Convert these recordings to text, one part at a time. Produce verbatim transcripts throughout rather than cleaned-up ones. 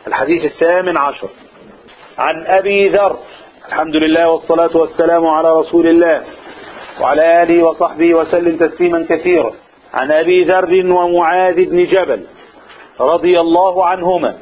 الحديث الثامن عشر عن أبي ذر. الحمد لله والصلاة والسلام على رسول الله وعلى آله وصحبه وسلم تسليما كثيرا. عن أبي ذر ومعاذ بن جبل رضي الله عنهما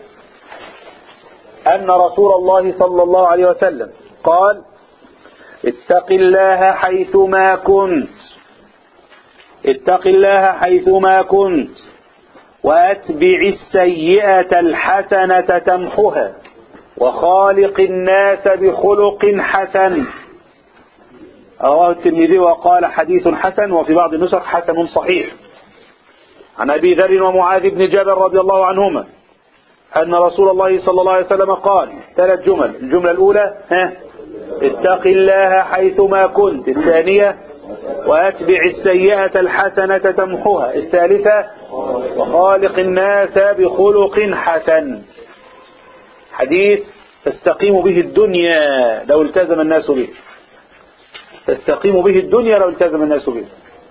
أن رسول الله صلى الله عليه وسلم قال: اتق الله حيثما كنت اتق الله حيثما كنت وأتبع السيئة الحسنة تمحها وخالق الناس بخلق حسن. رواه الترمذي وقال حديث حسن، وفي بعض النسخ حسن صحيح. عن أبي ذر ومعاذ بن جبل رضي الله عنهما أن رسول الله صلى الله عليه وسلم قال ثلاث جمل. الجملة الأولى ها اتق الله حيثما كنت. الثانية وأتبع السيئة الحسنة تمحها. الثالثة وخالق الناس بخلق حسن. حديث تستقيم به الدنيا لو التزم الناس به، تستقيم به الدنيا لو التزم الناس به.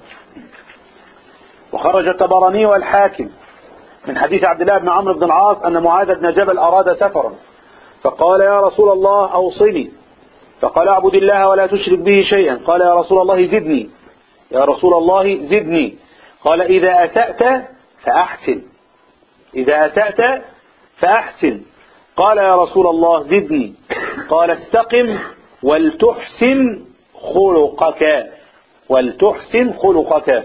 وخرج الطبراني والحاكم من حديث عبد الله بن عمرو بن العاص أن معاذ بن جبل أراد سفرا فقال: يا رسول الله أوصني. فقال: اعبد الله ولا تشرك به شيئا. قال: يا رسول الله زدني. يا رسول الله زدني. قال: إذا أسأت فأحسن. إذا أسأت فأحسن. قال: يا رسول الله زدني. قال: استقم ولتحسن خلقك ولتحسن خلقك.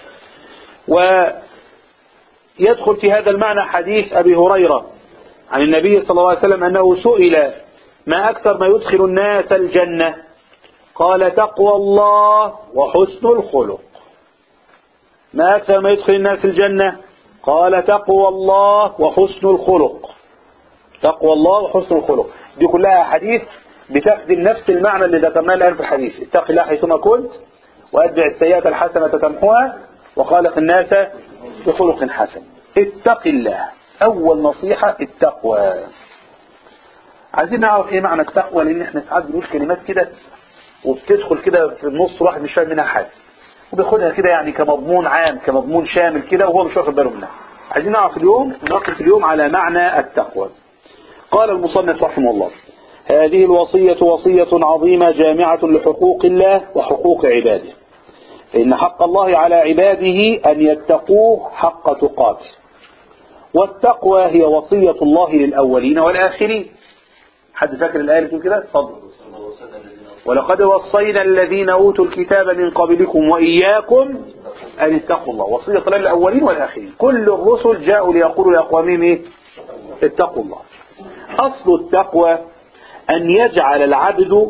ويدخل في هذا المعنى حديث أبي هريرة عن النبي صلى الله عليه وسلم أنه سئل: ما أكثر ما يدخل الناس الجنة؟ قال: تقوى الله وحسن الخلق. ما أكثر ما يدخل الناس الجنة؟ قال: تقوى الله وحسن الخلق. تقوى الله وحسن الخلق. دي كلها حديث بتخدم نفس المعنى اللي ذكرناه الآن في الحديث. اتق الله حيثما كنت وأتبع السيئة الحسنة تمحوها وخالق الناس بخلق حسن. اتق الله. أول نصيحة التقوى. عايزين نعرف ايه معنى التقوى، لان احنا ساعات بنقول كلمات كده وبتدخل كده في النص واحد مش فاهم منها حاجه وبياخدها كده يعني كمضمون عام كمضمون شامل كده وهو مش واخد باله منها. عايزين نعرف اليوم نقف اليوم على معنى التقوى. قال المصنف رحمه الله: هذه الوصية وصية عظيمة جامعة لحقوق الله وحقوق عباده، فإن حق الله على عباده أن يتقوه حق تقاته، والتقوى هي وصية الله للأولين والآخرين. حد فاكر الآية اللي كده؟ اتفضل. ولقد وصينا الذين أوتوا الكتاب من قبلكم وإياكم أن اتقوا الله. وصية الله للأولين والآخرين. كل الرسل جاءوا ليقولوا لأقوامهم إيه؟ اتقوا الله. أصل التقوى أن يجعل العبد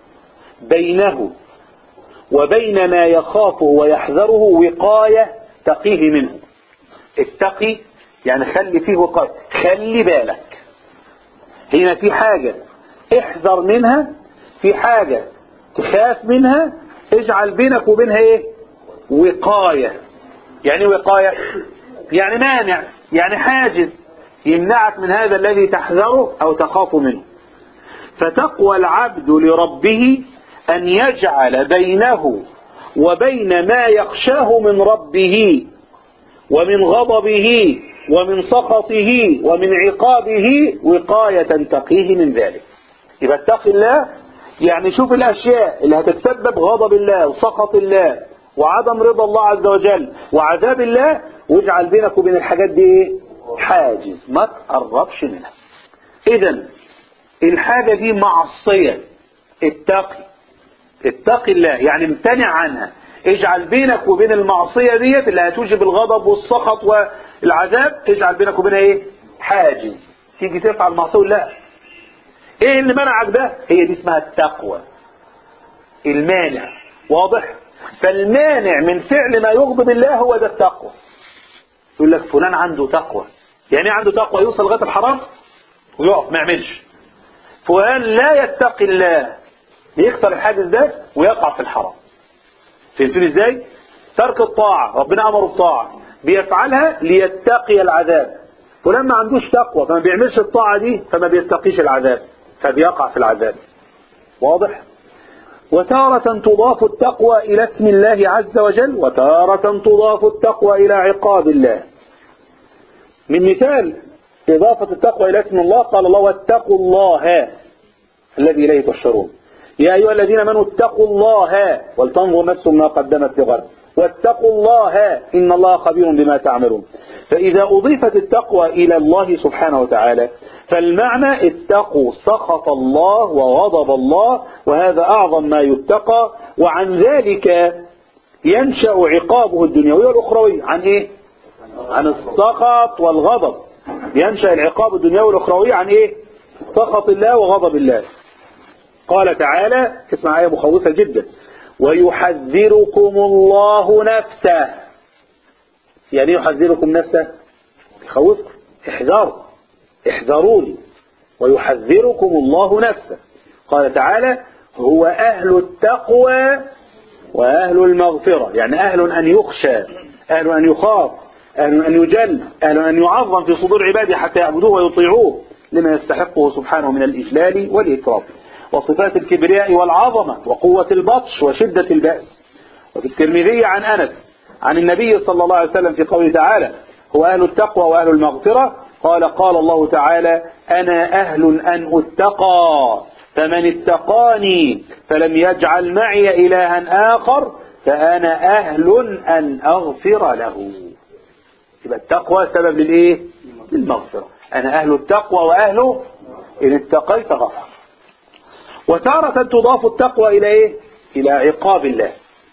بينه وبين ما يخافه ويحذره وقاية تقيه منه. اتقي يعني خلي فيه وقاية، خلي بالك. هنا في حاجة احذر منها، في حاجة تخاف منها، اجعل بينك وبينها ايه؟ وقاية. يعني وقاية يعني مانع، يعني حاجز يمنعك من هذا الذي تحذره أو تخاف منه. فتقوى العبد لربه أن يجعل بينه وبين ما يخشاه من ربه ومن غضبه ومن سخطه ومن عقابه وقاية تقيه من ذلك. يبقى اتق الله يعني شوف الأشياء اللي هتتسبب غضب الله وسخط الله وعدم رضا الله عز وجل وعذاب الله، واجعل بينك وبين الحاجات دي حاجز ما تقربش منها. إذن الحاجة دي معصية، اتقي اتقي الله يعني امتنع عنها. اجعل بينك وبين المعصية ديت اللي هتوجب الغضب والسخط والعذاب، اجعل بينك وبينها ايه؟ حاجز. تيجي تفعل معصية لا، ايه اللي منعك ده؟ هي دي اسمها التقوى، المانع. واضح؟ فالمانع من فعل ما يغضب الله هو ده التقوى. يقول لك فلان عنده تقوى، يعني عنده تقوى يوصل لغاية الحرام ويقف ما يعملش. فلان لا يتقي الله يكسر الحاجز ده ويقع في الحرام. فهمتوني ازاي؟ ترك الطاعة، ربنا امره بطاعة بيفعلها ليتقي العذاب، ولما ما عندوش تقوى فما بيعملش الطاعة دي فما بيتقيش العذاب فبيقع في العذاب. واضح؟ وتارة تضاف التقوى إلى اسم الله عز وجل، وتارة تضاف التقوى إلى عقاب الله. من مثال إضافة التقوى إلى اسم الله، قال الله واتقوا الله الذي إليه تحشرون. يا أيها الذين آمنوا اتقوا الله ولتنظر نفس ما قدمت لغد واتقوا الله إن الله خبير بما تعملون. فإذا أضيفت التقوى إلى الله سبحانه وتعالى فالمعنى اتقوا سخط الله وغضب الله، وهذا أعظم ما يتقى، وعن ذلك ينشأ عقابه الدنيوي والأخروي. عن إيه؟ عن السخط والغضب. ينشأ العقاب الدنيوي والأخروي عن إيه؟ سخط الله وغضب الله. قال تعالى، اسمع آية مخوفة جدا، ويحذركم الله نفسه. يعني يحذركم نفسه؟ يخوفكم، احذروا احذروني. ويحذركم الله نفسه. قال تعالى هو أهل التقوى وأهل المغفرة، يعني أهل أن يخشى، أهل أن يخاف، أهل أن يجل، أهل أن يعظم في صدور عباده حتى يعبدوه ويطيعوه لما يستحقه سبحانه من الإجلال والإكرام، وصفات الكبرياء والعظمة وقوة البطش وشدة البأس. وفي الترمذي عن أنس عن النبي صلى الله عليه وسلم في قوله تعالى هو أهل التقوى وأهل المغفرة، قال قال الله تعالى أنا أهل أن أتقى، فمن اتقاني فلم يجعل معي إلها آخر فأنا أهل أن أغفر له. يبقى التقوى سبب للإيه؟ للمغفرة. أنا أهل التقوى وأهله إن اتقيت غفر. وتارة تضاف التقوى إلى إيه؟ إلى عقاب الله،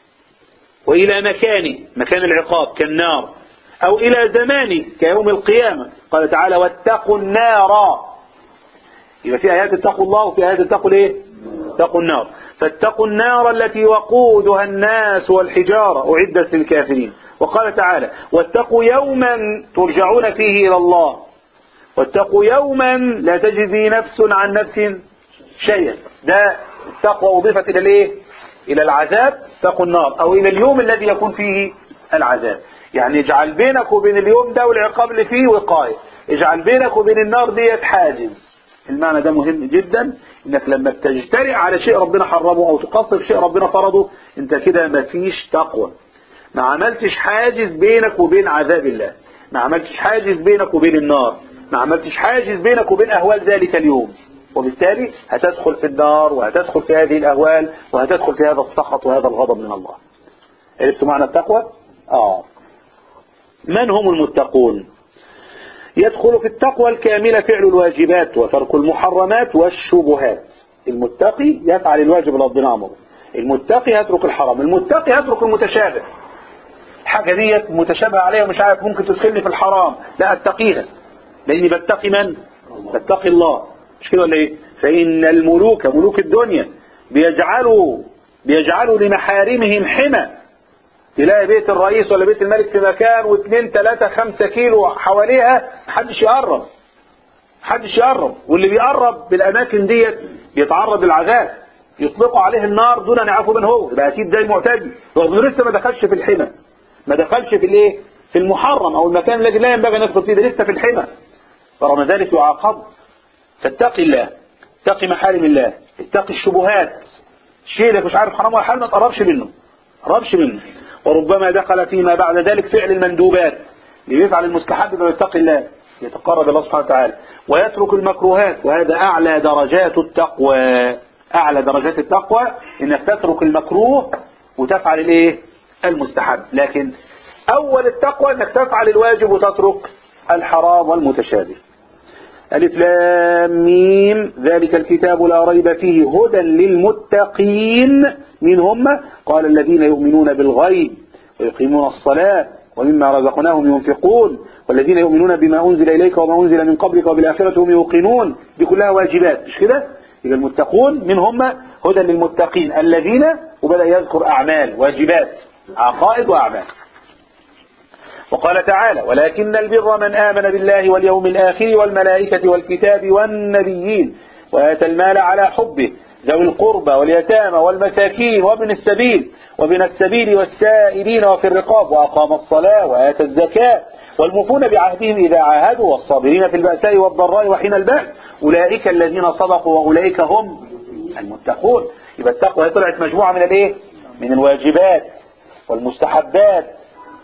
وإلى مكانه، مكان العقاب كالنار، أو إلى زمانه كيوم القيامة. قال تعالى واتقوا النار. يبقى في آيات اتقوا الله وفي آيات اتقوا الايه؟ اتقوا النار. فاتقوا النار التي وقودها الناس والحجارة أعدت للكافرين. وقال تعالى واتقوا يوما ترجعون فيه إلى الله، واتقوا يوما لا تجزي نفس عن نفس شيئا. ده التقوى أضيفت إلى الايه؟ إلى العذاب، اتقوا النار، أو إلى اليوم الذي يكون فيه العذاب. يعني اجعل بينك وبين اليوم ده والعقاب اللي فيه وقاية، اجعل بينك وبين النار ديت حاجز. المعنى ده مهم جدا، انك لما بتجترئ على شيء ربنا حرمه او تقصر في شيء ربنا فرضه انت كده مفيش تقوى، ما عملتش حاجز بينك وبين عذاب الله، ما عملتش حاجز بينك وبين النار، ما عملتش حاجز بينك وبين اهوال ذلك اليوم، وبالتالي هتدخل في النار وهتدخل في هذه الاهوال وهتدخل في هذا السخط وهذا الغضب من الله. عرفتوا معنى التقوى؟ اه. من هم المتقون؟ يدخل في التقوى الكاملة فعل الواجبات وترك المحرمات والشبهات. المتقي يفعل الواجب اللي ربنا امره، المتقي يترك الحرام، المتقي يترك المتشابه. الحاجة ديت متشابه عليها ومش عارف ممكن تدخلني في الحرام، لا اتقيها لاني بتقي من؟ بتقي الله. مش كده ولا ايه؟ فإن الملوك ملوك الدنيا بيجعلوا بيجعلوا لمحارمهم حمى. تلاقي بيت الرئيس ولا بيت الملك في مكان واثنين ثلاثة خمسة كيلو حواليها محدش يقرب، محدش يقرب، واللي بيقرب بالأماكن ديت بيتعرض للعذاب، يطلقوا عليه النار دون أن يعرفوا من هو، يبقى أكيد ده المعتدي، رغم إنه لسه ما دخلش في الحمى، ما دخلش في الإيه؟ في المحرم أو المكان الذي لا ينبغي أن يدخل فيه، ده لسه في الحمى، فرغم ذلك يعاقب. فاتقي الله، اتقي محارم الله، اتقي الشبهات، الشيء اللي مش عارف حرام ولا حلال ما تقربش منه، ما تقربش منه. وربما دخل فيما بعد ذلك فعل المندوبات، ليفعل المستحب ويتقي الله يتقرب الله سبحانه وتعالى، ويترك المكروهات، وهذا أعلى درجات التقوى. أعلى درجات التقوى إنك تترك المكروه وتفعل الإيه؟ المستحب. لكن أول التقوى إنك تفعل الواجب وتترك الحرام والمتشابه. ألف لام ميم ذلك الكتاب لا ريب فيه هدى للمتقين. من هم؟ قال الذين يؤمنون بالغيب ويقيمون الصلاة ومما رزقناهم ينفقون والذين يؤمنون بما أنزل إليك وما أنزل من قبلك وبالآخرة هم يوقنون. دي كلها واجبات، مش كده؟ إذا المتقون من هم؟ هدى للمتقين الذين، وبدأ يذكر أعمال واجبات، عقائد وأعمال. وقال تعالى ولكن البر من آمن بالله واليوم الآخر والملائكة والكتاب والنبيين وآتى المال على حبه ذوي القربى واليتامى والمساكين وابن السبيل وابن السبيل والسائلين وفي الرقاب وأقام الصلاة وآتى الزكاة والموفون بعهدهم إذا عاهدوا والصابرين في البأساء والضراء وحين البأس أولئك الذين صدقوا وأولئك هم المتقون. يبقى التقوى طلعت مجموعة من الايه؟ من الواجبات والمستحبات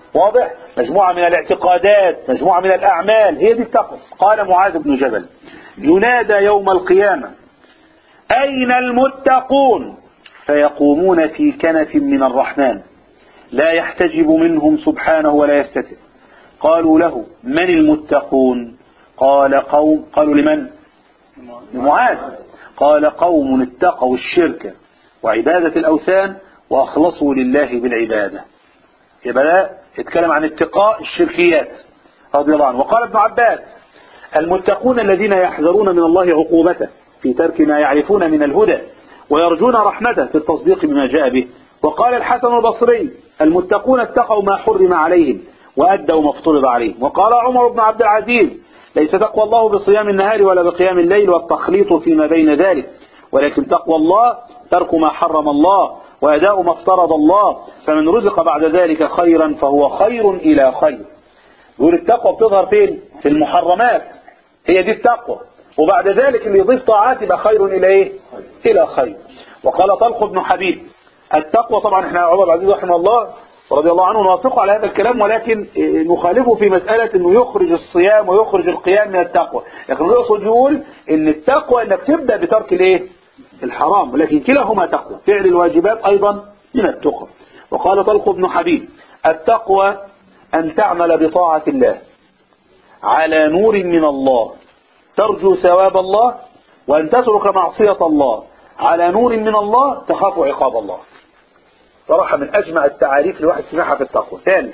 واضح؟ مجموعة من الاعتقادات، مجموعة من الأعمال، هي دي التقوى. قال معاذ بن جبل ينادى يوم القيامة أين المتقون؟ فيقومون في كنف من الرحمن لا يحتجب منهم سبحانه ولا يستتر. قالوا له من المتقون؟ قال قوم. قالوا لمن؟ لمعاذ. قال قوم اتقوا الشرك وعبادة الأوثان وأخلصوا لله بالعبادة. يبقى لا اتكلم عن اتقاء الشركيات رضي الله عنه. وقال ابن عباس المتقون الذين يحذرون من الله عقوبته في ترك ما يعرفون من الهدى ويرجون رحمته في التصديق بما جاء به. وقال الحسن البصري المتقون اتقوا ما حرم عليهم وأدوا ما افترض عليهم. وقال عمر بن عبد العزيز ليس تقوى الله بصيام النهار ولا بقيام الليل والتخليط فيما بين ذلك، ولكن تقوى الله ترك ما حرم الله وأداء ما افترض الله، فمن رزق بعد ذلك خيرا فهو خير إلى خير. يقول التقوى بتظهر فين؟ في المحرمات، هي دي التقوى، وبعد ذلك اللي يضيف طاعات يبقى خير إلى إيه؟ إلى خير. وقال طلق بن حبيب التقوى، طبعا احنا عمر بن العزيز رحمه الله رضي الله عنه نوافقه على هذا الكلام، ولكن نخالفه في مسألة انه يخرج الصيام ويخرج القيام من التقوى، لكن يقصد يقول ان التقوى انك تبدأ بترك الايه؟ الحرام، ولكن كلاهما تقوى، فعل الواجبات ايضا من التقوى. وقال طلق بن حبيب التقوى ان تعمل بطاعة الله على نور من الله ترجو ثواب الله، وان تترك معصية الله على نور من الله تخاف عقاب الله. صراحة من أجمع التعاريف لواحد سمعها في التقوى. ثاني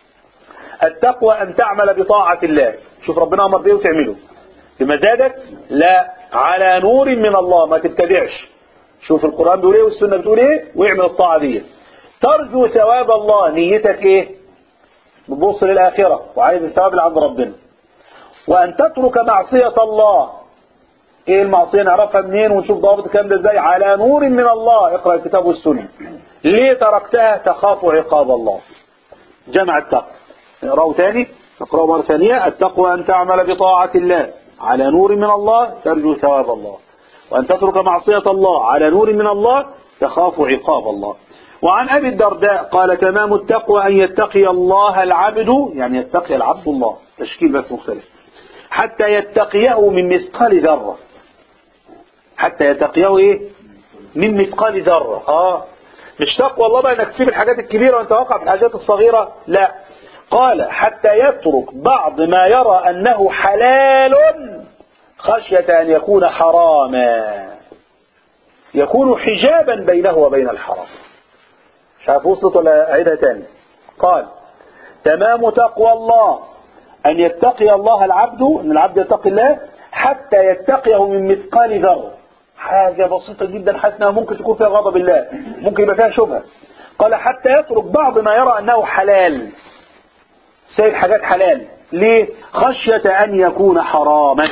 التقوى أن تعمل بطاعة الله، شوف ربنا أمر بيه وتعمله بمزاجك، لا على نور من الله، ما تبتدعش، شوف القرآن بيقول ايه والسنة بتقول ايه واعمل الطاعة دي. ترجو ثواب الله، نيتك ايه؟ بتبص للآخرة وعايز الثواب اللي عند ربنا. وأن تترك معصية الله، ايه المعصية نعرفها منين ونشوف ضابط الكلام ده ازاي؟ على نور من الله، اقرأ الكتاب والسنة. ليه تركتها؟ تخاف عقاب الله. جمع التقوى، نقرأه تاني، نقرأه مرة ثانية. التقوى أن تعمل بطاعة الله على نور من الله ترجو ثواب الله، وأن تترك معصية الله على نور من الله تخاف عقاب الله. وعن أبي الدرداء قال تمام التقوى أن يتقي الله العبد، يعني يتقي العبد الله، تشكيل بس مختلف، حتى يتقيه من مثقال ذرة. حتى يتقيه ايه؟ من مثقال ذرة. اه مش تقوى الله بقى انك تسيب الحاجات الكبيرة وانت واقع في الحاجات الصغيرة، لا. قال حتى يترك بعض ما يرى انه حلال خشية ان يكون حراما، يكون حجابا بينه وبين الحرام. مش عارف وصلت ولا اعيدها تاني؟ قال تمام تقوى الله ان يتقي الله العبد، ان العبد يتقي الله حتى يتقيه من مثقال ذرة، حاجة بسيطة جدا حسنة ممكن تكون فيها غضب الله، ممكن يبقى فيها شبهة. قال حتى يترك بعض ما يرى أنه حلال، سيد حاجات حلال، ليه؟ خشية أن يكون حراما.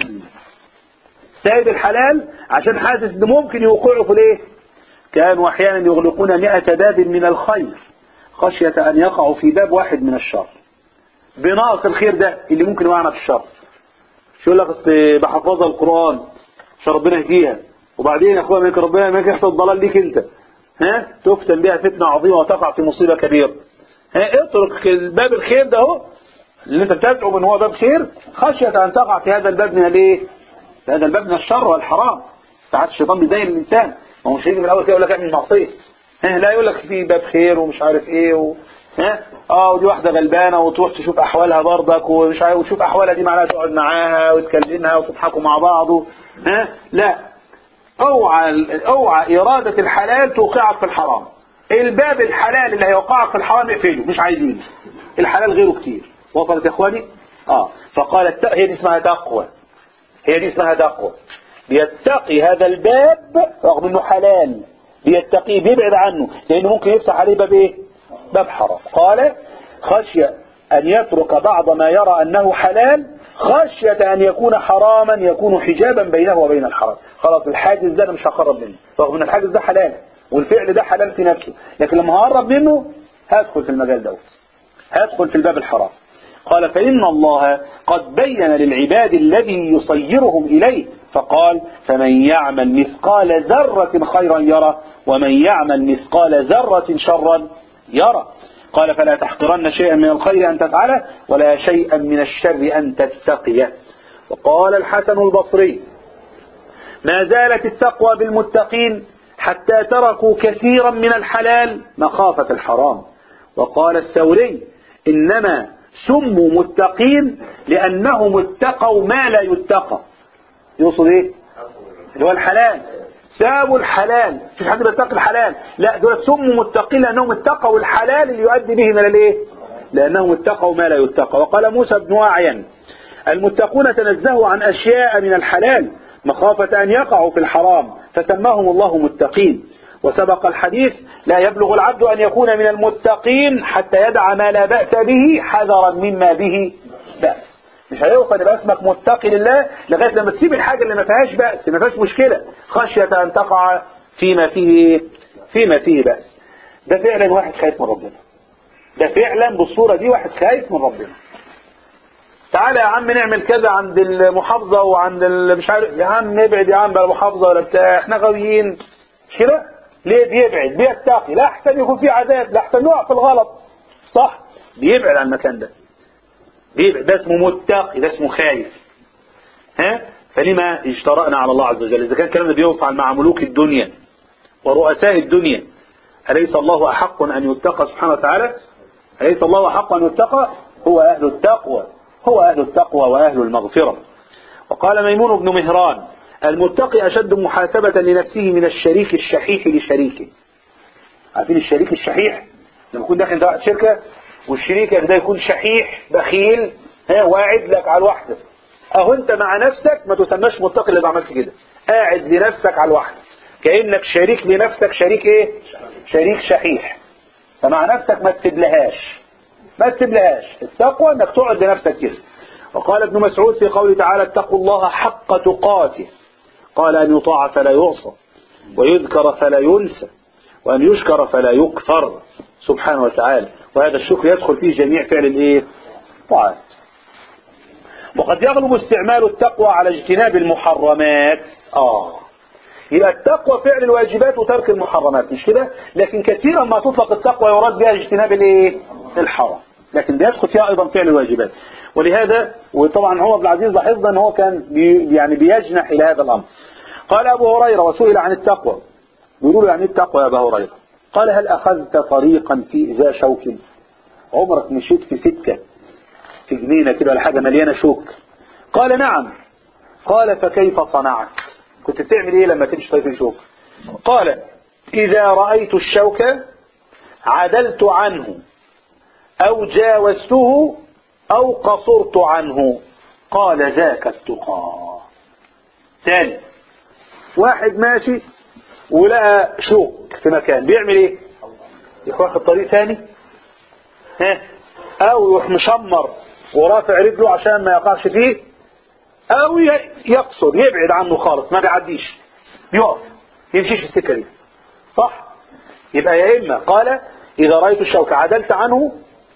سيد الحلال عشان حاسس أنه ممكن يوقعه في الايه؟ كانوا أحيانا يغلقون مئة باب من الخير خشية أن يقعوا في باب واحد من الشر، بناقص الخير ده اللي ممكن يوقعنا في الشر. شو يقول لك اصل بحفظها القرآن عشان ربنا يهديها، وبعدين يا اخويا منك ربنا ما يحصل ضلال ليك انت، ها تفتن بها فتنة عظيمة وتقع في مصيبة كبيرة. ها اترك الباب الخير ده اهو اللي انت بتدعو من هو باب خير خشية ان تقع في هذا الباب من الايه؟ في هذا الباب من الشر والحرام. ساعات الشيطان بيزين الانسان، ما هو مش هيجي من الاول كده يقول لك اعمل معصية، ها لا يقول لك في باب خير ومش عارف ايه و... ها اه ودي واحدة غلبانة وتروح تشوف احوالها برضك ومش عارف، وتشوف احوالها دي معناها تقعد معاها وتكلمها وتضحكوا مع بعض و... ها لا، اوعى اوعى ارادة الحلال توقعك في الحرام. الباب الحلال اللي هيوقعك في الحرام اقفله، مش عايزينه، الحلال غيره كتير. وصلت يا اخواني؟ اه فقالت هي دي اسمها تقوى، هي دي اسمها تقوى، بيتقي هذا الباب رغم انه حلال، بيتقيه بيبعد عنه لانه ممكن يفتح عليه باب ايه؟ باب حرام. قال خشية ان يترك بعض ما يرى انه حلال خشية ان يكون حراما يكون حجابا بينه وبين الحرام. خلاص الحاجز ده انا مش هقرب منه رغم ان الحاجز ده حلال والفعل ده حلال في نفسه، لكن لما هقرب منه هدخل في المجال دوت، هدخل في الباب الحرام. قال فإن الله قد بين للعباد الذي يصيرهم إليه، فقال فمن يعمل مثقال ذرة خيرا يرى ومن يعمل مثقال ذرة شرا يرى. قال فلا تحقرن شيئا من الخير أن تفعله ولا شيئا من الشر أن تتقيه. وقال الحسن البصري ما زالت التقوى بالمتقين حتى تركوا كثيرا من الحلال مخافة الحرام. وقال الثوري إنما سموا متقين لأنهم اتقوا ما لا يتقى. يقصد ايه؟ اللي هو الحلال، سابوا الحلال، مفيش حد بيتقي الحلال، لا دول سموا متقين لأنهم اتقوا الحلال اللي يؤدي بهم إلى الايه؟ لأنهم اتقوا ما لا يتقى. وقال موسى بن أعين المتقون تنزهوا عن أشياء من الحلال مخافة أن يقعوا في الحرام فسماهم الله متقين. وسبق الحديث لا يبلغ العبد أن يكون من المتقين حتى يدع ما لا بأس به حذرا مما به بأس. مش هيوصل يبقى اسمك متقي لله لغاية لما تسيب الحاجة اللي ما فيهاش بأس، ما فيهاش مشكلة، خشية أن تقع فيما فيه فيما فيه بأس. ده فعلا واحد خايف من ربنا، ده فعلا بالصورة دي واحد خايف من ربنا. تعالى يا عم نعمل كذا عند المحافظة وعند مش عارف، يا عم نبعد يا عم بقى المحافظة ولا بتاع، احنا غاويين مش كده؟ ليه بيبعد؟ بيتقي، لا احسن يكون في عذاب، لا احسن يقع في الغلط، صح؟ بيبعد عن المكان ده، بيبعد، ده اسمه متقي، ده اسمه خايف. ها؟ فلما اجترأنا على الله عز وجل؟ إذا كان الكلام ده بينفعل مع ملوك الدنيا ورؤساء الدنيا، أليس الله أحق أن يتقى سبحانه وتعالى؟ أليس الله أحق أن يتقى؟ هو أهل التقوى، هو أهل التقوى وأهل المغفرة. وقال ميمون بن مهران المتقي أشد محاسبة لنفسه من الشريك الشحيح لشريكه. عارفين الشريك الشحيح؟ لما يكون داخل ده شركة والشريك ده يكون شحيح بخيل، ها واعد لك على الواحدة، اهو انت مع نفسك ما تسماش متقي اللي عملت كده، قاعد لنفسك على الواحدة كأنك شريك لنفسك، شريك ايه؟ شريك شحيح. فمع نفسك ما تسيبلهاش، ما تسيبلهاش. التقوى انك تقعد لنفسك كده. وقال ابن مسعود في قوله تعالى اتقوا الله حق تقاته، قال أن يطاع فلا يعصى ويذكر فلا ينسى وأن يشكر فلا يكفر سبحانه وتعالى. وهذا الشكر يدخل فيه جميع فعل الايه؟ طاعات. وقد يغلب استعمال التقوى على اجتناب المحرمات. اه يبقى التقوى فعل الواجبات وترك المحرمات، مش كده؟ لكن كثيرا ما تطلق التقوى يراد بها اجتناب الايه؟ الحرام، لكن بيدخل فيها ايضا فعل الواجبات. ولهذا وطبعا عمر بن العزيز لاحظنا ان هو كان بي يعني بيجنح الى هذا الامر. قال ابو هريره وسئل عن التقوى، بيقولوا له يعني التقوى يا ابا هريره؟ قال هل اخذت طريقا في ذا شوك؟ عمرك مشيت في سكه في جنينه كده ولا حاجه مليانه شوك؟ قال نعم. قال فكيف صنعت؟ كنت بتعمل ايه لما تمشي طريق الشوك؟ قال اذا رايت الشوك عدلت عنه او جاوزته او قصرت عنه. قال ذاك التقى. ثاني واحد ماشي ولقى شوك في مكان، بيعمل ايه؟ يروح واخد طريق ثاني، ها، او يروح مشمر ورافع رجله عشان ما يقعش فيه، او يقصر يبعد عنه خالص ما بيعديش، يقف يمشيش في السكه دي، صح؟ يبقى يا اما قال اذا رايت الشوك عدلت عنه،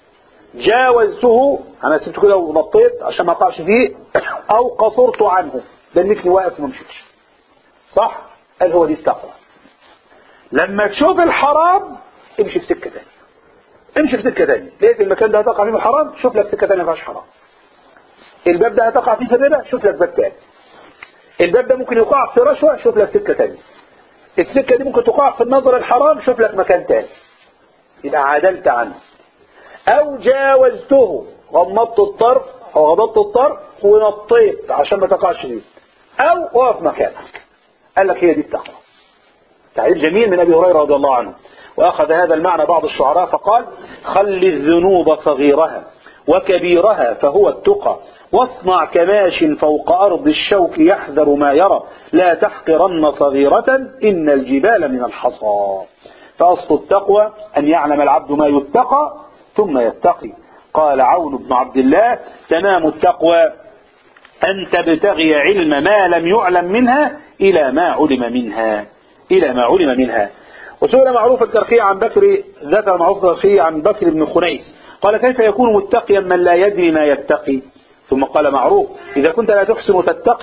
جاوزته انا سبته كده ونطيت عشان ما اقعش فيه، او قصرت عنه دنيتني واقف وما مشيتش، صح؟ قال هو دي التقوى. لما تشوف الحرام امشي في سكه ثانيه، امشي في سكه ثانيه، لقيت المكان ده هتقع فيه الحرام شوف لك سكه ثانيه ما فيهاش حرام. الباب ده هتقع فيه الربا شوف لك باب ثاني. الباب ده ممكن يقع في رشوه شوف لك سكه ثانيه. السكه دي ممكن تقع في النظر الحرام شوف لك مكان ثاني. يبقى عدلت عنه او جاوزته، غمضت الطرف او غضضت الطرف ونطيت عشان ما تقعش فيه، او وقف مكانك. قال لك هي دي التقوى. تعليل جميل من ابي هريره رضي الله عنه. واخذ هذا المعنى بعض الشعراء فقال خل الذنوب صغيرها وكبيرها فهو التقى، واصنع كماش فوق ارض الشوك يحذر ما يرى، لا تحقرن صغيرة ان الجبال من الحصى. فاصل التقوى ان يعلم العبد ما يتقى ثم يتقي. قال عون بن عبد الله تمام التقوى أن تبتغي علم ما لم يعلم منها إلى ما علم منها إلى ما علم منها. وسئل معروف الكرخي عن بكر، ذكر معروف الكرخي عن بكر بن خنيس قال كيف يكون متقيا من لا يدري ما يتقي؟ ثم قال معروف إذا كنت لا تحسن تتقي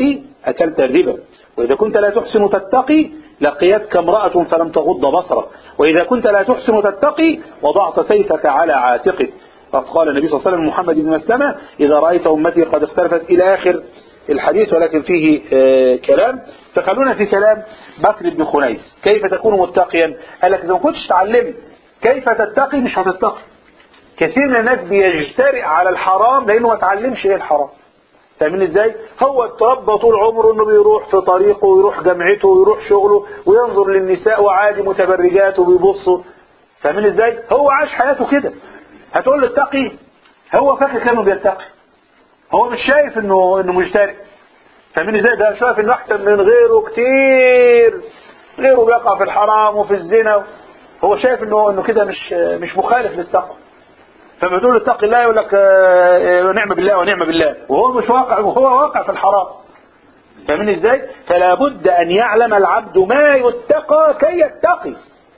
أكلت الربا. وإذا كنت لا تحسن تتقي لقيتك امرأة فلم تغض بصرك. وإذا كنت لا تحسن تتقي وضعت سيفك على عاتقك. فقال النبي صلى الله عليه وسلم محمد بن مسلمة إذا رأيت أمتي قد اختلفت إلى آخر الحديث، ولكن فيه آه كلام. فخلونا في كلام بكر بن خنيس. كيف تكون متقيا؟ قال لك إذا ما كنتش تعلمت كيف تتقي مش هتتقي. كثير من الناس بيجترئ على الحرام لأنه ما تعلمش إيه الحرام. فاهمين ازاي؟ هو اتربى طول عمره انه بيروح في طريقه ويروح جامعته ويروح شغله وينظر للنساء وعادي متبرجات وبيبصوا. فاهمين ازاي؟ هو عاش حياته كده. هتقول له اتقي، هو فاكر كانه بيتقي، هو مش شايف انه انه مجترئ. فاهمين ازاي؟ ده شايف انه احسن من غيره كتير، غيره بيقع في الحرام وفي الزنا، هو شايف انه انه كده مش مش مخالف للتقوى. فما تقول اتق الله يقول لك ونعم بالله ونعم بالله، وهو مش واقع، وهو واقع في الحرام. فاهمين ازاي؟ فلا بد ان يعلم العبد ما يتقى كي يتقي.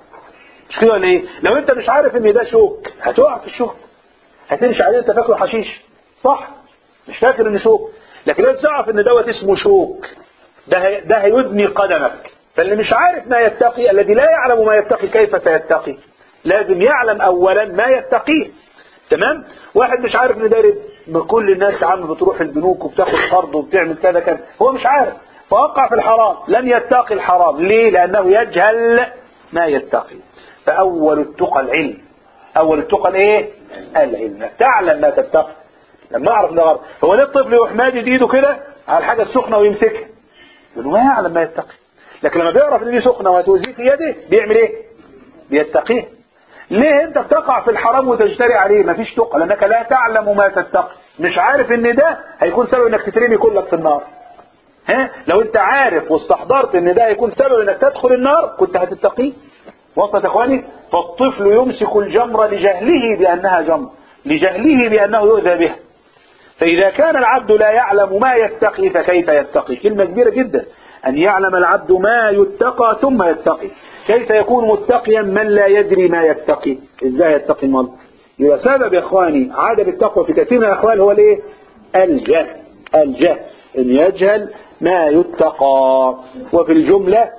مش كده ولا ايه؟ لو انت مش عارف ان ده شوك هتقع في الشوك، هتمشي عليه انت فاكره حشيش، صح؟ مش فاكر ان شوك، لكن لو تعرف ان دوت اسمه شوك ده ده هيدمي قدمك. فاللي مش عارف ما يتقي، الذي لا يعلم ما يتقي كيف سيتقي؟ لازم يعلم اولا ما يتقيه. تمام؟ واحد مش عارف ان ده ربا، كل الناس عم بتروح البنوك وبتاخد قرض وبتعمل كذا كذا، هو مش عارف فوقع في الحرام، لم يتقي الحرام. ليه؟ لانه يجهل ما يتقي. فاول التقى العلم. اول التقى الايه؟ العلم. تعلم ما تتقي. لما اعرف ده غلط، هو ليه الطفل يروح مادد ايده كده على الحاجه السخنه ويمسكها؟ يقول ما يعلم ما يتقي. لكن لما بيعرف ان دي سخنه وهتؤذيه في يده بيعمل ايه؟ بيتقيه. ليه انت بتقع في الحرام وتجتري عليه؟ مفيش تقى، لانك لا تعلم ما تتقي. مش عارف ان ده هيكون سبب انك تترمي كلك في النار. ها؟ لو انت عارف واستحضرت ان ده هيكون سبب انك تدخل النار كنت هتتقيه. وصلت يا اخواني؟ فالطفل يمسك الجمر لجهله بانها جمر، لجهله بانه يؤذى بها. فاذا كان العبد لا يعلم ما يتقي فكيف يتقي؟ كلمة كبيرة جدا، ان يعلم العبد ما يتقى ثم يتقي. كيف يكون متقيا من لا يدري ما يتقي؟ ازاي يتقي المرض؟ يبقى سبب يا اخواني عدم التقوى في كثير من الاحوال هو الايه؟ الجهل. الجهل، ان يجهل ما يتقى. وفي الجملة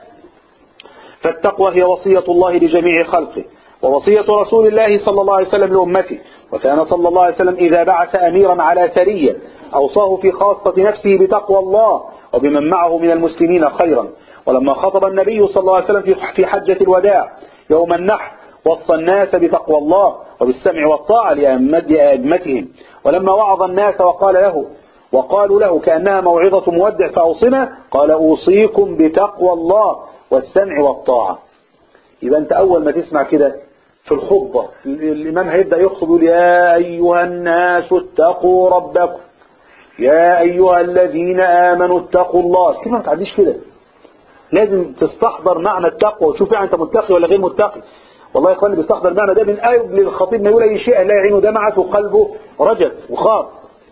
فالتقوى هي وصية الله لجميع خلقه، ووصية رسول الله صلى الله عليه وسلم لأمته. وكان صلى الله عليه وسلم إذا بعث أميرا على سرية أوصاه في خاصة نفسه بتقوى الله وبمن معه من المسلمين خيرا. ولما خطب النبي صلى الله عليه وسلم في حجة الوداع يوم النحر وصى الناس بتقوى الله وبالسمع والطاعة لأئمتهم. ولما وعظ الناس وقال له وقالوا له كأنها موعظة مودع فأوصنا، قال أوصيكم بتقوى الله والسمع والطاعة. يبقى أنت أول ما تسمع كده في الخطبة الإمام هيبدأ يخطب يقول يا أيها الناس اتقوا ربكم، يا أيها الذين آمنوا اتقوا الله. كلمة ما تعديش كده، لازم تستحضر معنى التقوى وشوف يعني أنت متقي ولا غير متقي. والله يا إخواني بيستحضر المعنى ده من قبل الخطيب ما يقول أي شيء لا يعينه دمعت وقلبه رجت وخاف.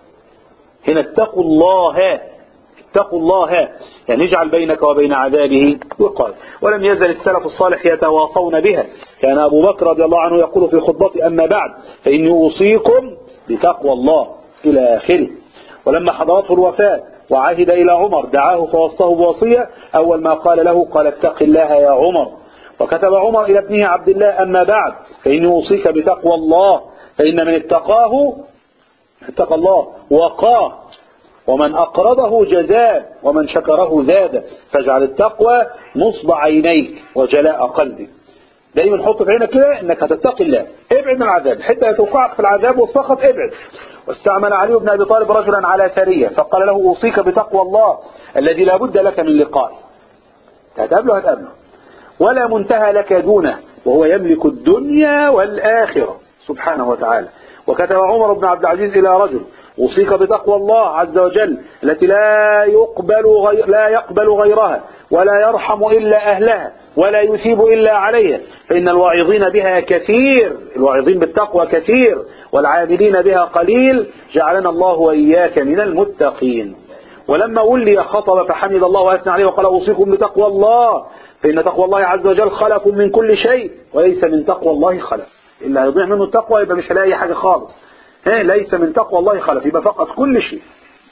هنا اتقوا الله، اتقوا الله يعني اجعل بينك وبين عذابه وقال. ولم يزل السلف الصالح يتواصون بها. كان أبو بكر رضي الله عنه يقول في خطبته أما بعد فإني أوصيكم بتقوى الله إلى آخره. ولما حضرته الوفاة وعهد إلى عمر دعاه فوصاه بوصية، أول ما قال له قال اتق الله يا عمر. وكتب عمر إلى ابنه عبد الله أما بعد فإني أوصيك بتقوى الله، فإن من اتقاه اتقى الله وقاه، ومن أقرضه جزاء، ومن شكره زاد. فاجعل التقوى نصب عينيك وجلاء قلبك. دايما حط في عينك كده انك هتتقي الله، ابعد من العذاب حتى توقعك في العذاب والسخط، ابعد. واستعمل علي بن ابي طالب رجلا على سرية فقال له اوصيك بتقوى الله الذي لا بد لك من لقائه. هتقابله هتقابله ولا منتهى لك دونه، وهو يملك الدنيا والآخرة سبحانه وتعالى. وكتب عمر بن عبد العزيز إلى رجل أوصيك بتقوى الله عز وجل التي لا يقبل غير لا يقبل غيرها ولا يرحم إلا أهلها ولا يثيب إلا عليها، فإن الواعظين بها كثير، الواعظين بالتقوى كثير، والعاملين بها قليل، جعلنا الله وإياك من المتقين. ولما ولي خطب فحمد الله وأثنى عليه وقال أوصيكم بتقوى الله، فإن تقوى الله عز وجل خلف من كل شيء وليس من تقوى الله خلف. إلا هيضيع منه التقوى يبقى مش هلاقي حاجة خالص. ليس من تقوى الله خلف، يبقى فقط كل شيء.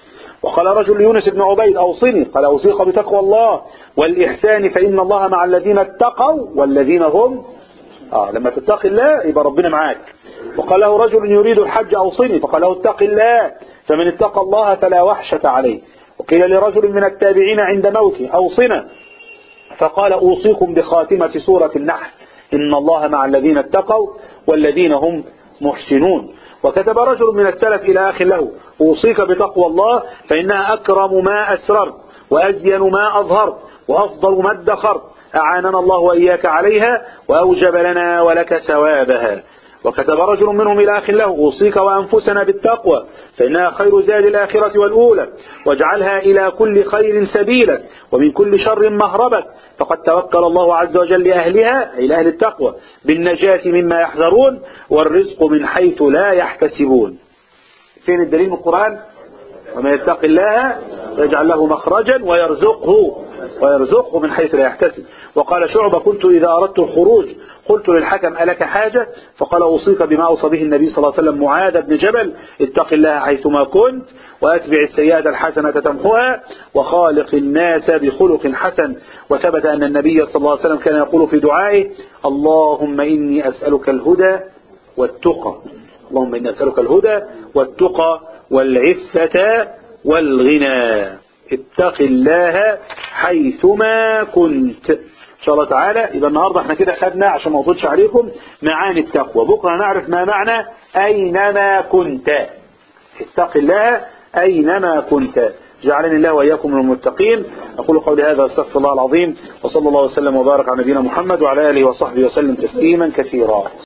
وقال رجل ليونس بن عبيد أوصني، قال أوصيك بتقوى الله والإحسان فإن الله مع الذين اتقوا والذين هم آه لما تتقي الله يبقى ربنا معاك. وقال له رجل يريد الحج أوصني، فقال له اتق الله فمن اتقى الله فلا وحشة عليه. وقيل لرجل من التابعين عند موته أوصنا، فقال أوصيكم بخاتمة سورة النحل إن الله مع الذين اتقوا والذين هم محسنون. وكتب رجل من السلف إلى أخ له أوصيك بتقوى الله فإنها أكرم ما أسررت وأزين ما أظهرت وأفضل ما ادخرت، أعاننا الله وإياك عليها وأوجب لنا ولك ثوابها. وكتب رجل منهم إلى أخ له أوصيك وأنفسنا بالتقوى فإنها خير زاد الآخرة والأولى، واجعلها إلى كل خير سبيلا ومن كل شر مهربك، فقد توكل الله عز وجل لأهلها أي لأهل التقوى بالنجاة مما يحذرون والرزق من حيث لا يحتسبون. فين الدليل من القرآن؟ ومن يتق الله يجعل له مخرجا ويرزقه ويرزقه من حيث لا يحتسب. وقال شعبة كنت إذا أردت الخروج قلت للحكم ألك حاجة؟ فقال أوصيك بما أوصى به النبي صلى الله عليه وسلم معاذ بن جبل اتق الله حيثما كنت وأتبع السيئة الحسنة تمحها وخالق الناس بخلق حسن. وثبت أن النبي صلى الله عليه وسلم كان يقول في دعائه اللهم إني أسألك الهدى والتقى، اللهم إني أسألك الهدى والتقى والعفة والغنى، اتق الله حيثما كنت. إن شاء الله تعالى يبقى النهاردة احنا كده خدنا عشان ما أطولش عليكم معاني التقوى، بكرة نعرف ما معنى أينما كنت، اتق الله أينما كنت. جعلني الله وإياكم من المتقين. أقول قولي هذا واستغفر الله العظيم، وصلى الله وسلم وبارك على نبينا محمد وعلى آله وصحبه وسلم تسليما كثيرا.